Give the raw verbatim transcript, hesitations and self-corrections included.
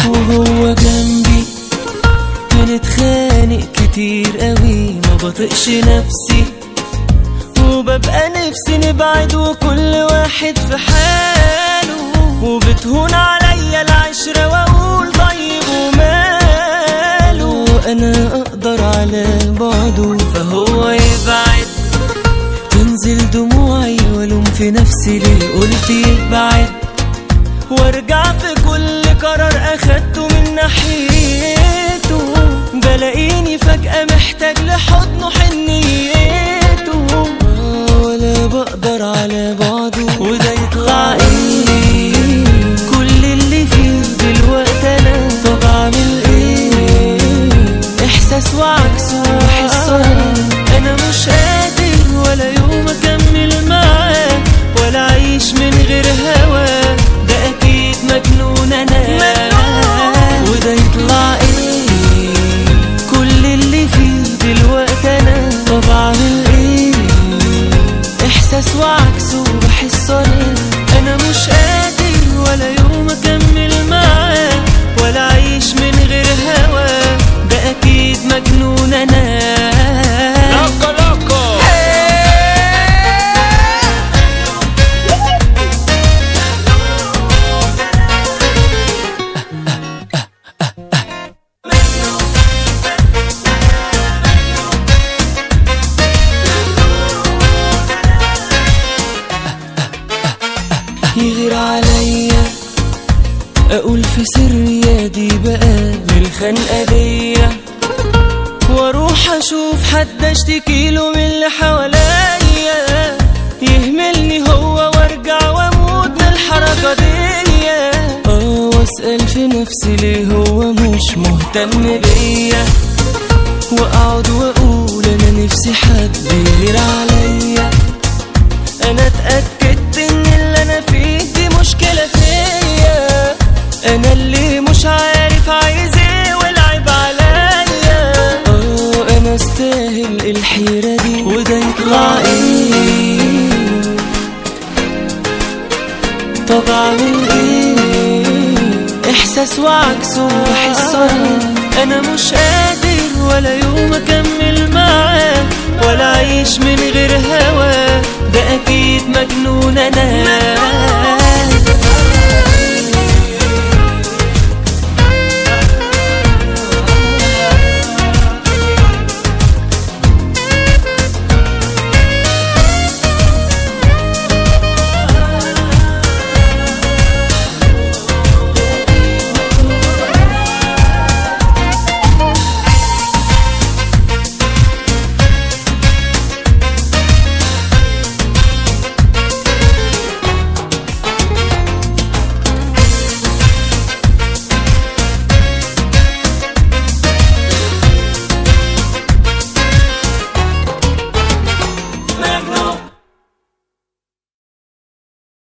وهو جنبي بنتخانق كتير قوي، ما بطقش نفسي وببقى نفسي نبعد وكل واحد في حاله، وبتهون عليا العشرة واقول طيب وماله، انا اقدر على بعده فهو يبعد، تنزل دموعي والوم في نفسي ليه قلت يبعد، وارجع في كل قرار اخدته من ناحيته، بلاقيني فجأة محتاج لحضنه حنيته، ولا بقدر على بعضه وده يطلع ايه كل اللي فيه دلوقتي انا، طب اعمل ايه احساس وعكسه وحصه، انا مش قادر ولا يوم اكمل معاه ولا اعيش من غير هواه، ده اكيد مجنون انا وده يطلع ايه كل اللي فيه دلوقتي انا، طب اعمل ايه احساس وعكسه بحس انا، انا مش قادر ولا يوم اكمل معاه ولا اعيش من غير هواه، ده اكيد مجنون انا لوكو لوكو. يغير عليا اقول في سري يا دي بقى بالخنقه دي، واروح اشوف حد اشتكيله من اللي حواليا، يهملني هو وارجع واموت من الحركه دي، اه واسال في نفسي ليه هو مش مهتم بيا، واقعد واقول انا نفسي حد يغير عليا، انا اتاكدت ان اللي انا فيه دي مشكله فيا، انا اللي مش عارف عايز ايه والعيب عليا، اه انا استاهل الحيره دي وده يطلع ايه، طب اعمل ايه احساس وعكسه بحس انا مش قادر ولا يوم اكمل معاه ولا اعيش من غير هواه، ده اكيد مجنون انا.